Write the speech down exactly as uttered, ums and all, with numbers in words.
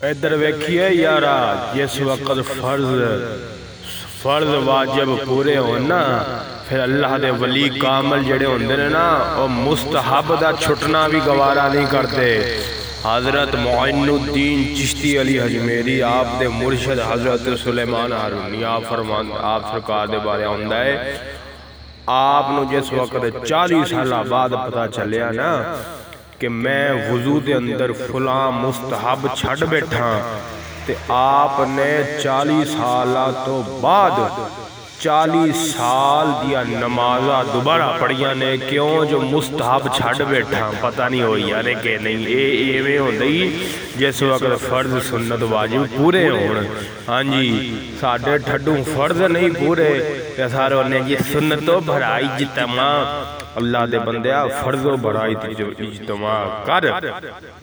इधर वेखिए यारा, जिस वक्त फर्ज फर्ज वाजिब पूरे होना फिर अल्लाह दे वली कामल जड़े होंदे ने ना वो मुस्तहब दा छुटना भी गवारा नहीं करते। हजरत मोइनुद्दीन चिश्ती अली अजमेरी आप दे मुर्शद हजरत सुलेमान हारूनी आप फरमान आप सरकार दे बारे आंदा है, आप नु जिस वक्त चालीस साल बाद पता चलिया ना कि मैं वुजू दे अंदर फुला मुस्तहब छड़ बैठा, ते आपने चालीस साल तो बाद चालीस साल दिया नमाजा दोबारा पढ़िया ने, क्यों जो मुस्तहब छड़ बैठा पता नहीं हो यारे कि नहीं ये एवें होंदा ही जिस वक्त फर्ज सुन्नत वाजिब पूरे होण। हाँ जी, साडे ठड्डू फर्ज नहीं पूरे ते सारे ने जी सुन्नतो भरा इज्तमा, अल्लाह दे बंदिया फर्जो बड़ा इज्तमा कर।